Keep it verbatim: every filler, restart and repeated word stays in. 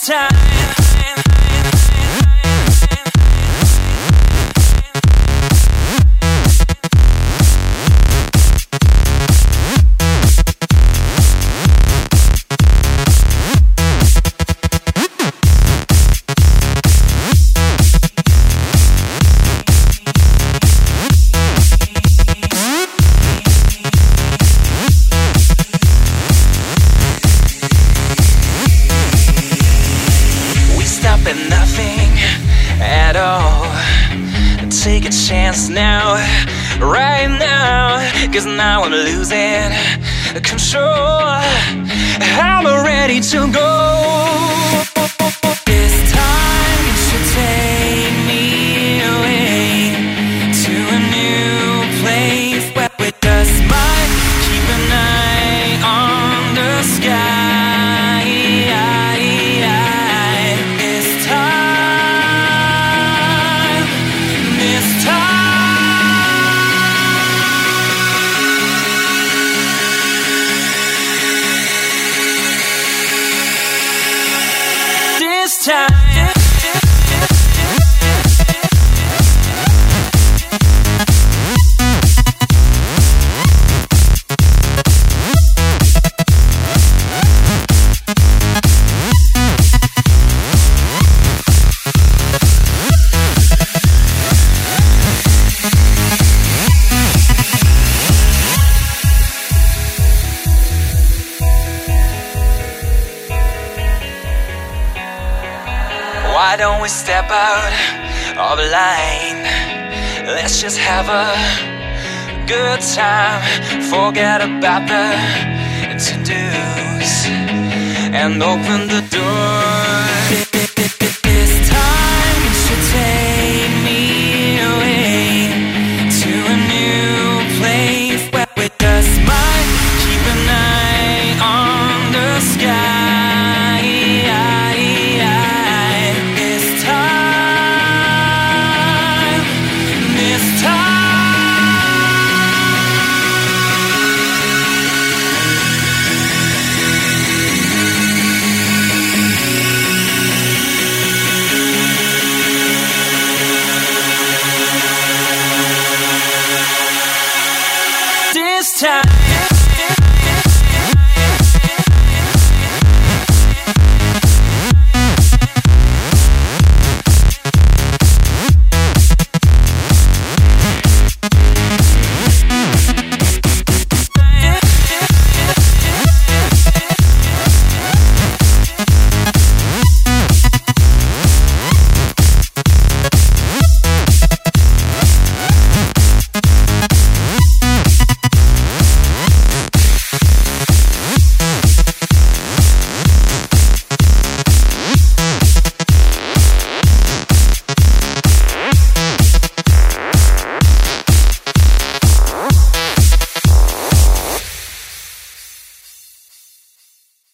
time. At nothing at all. Take a chance now, right now, 'cause now I'm losing control. I'm ready to go. This time you should take me away to a new place where we just might keep an eye on the sky. Time. Why don't we step out of line? Let's just have a good time. Forget about the to-dos and open the door. This time you should take me away to a new place where we just might keep an eye on the sky. This time.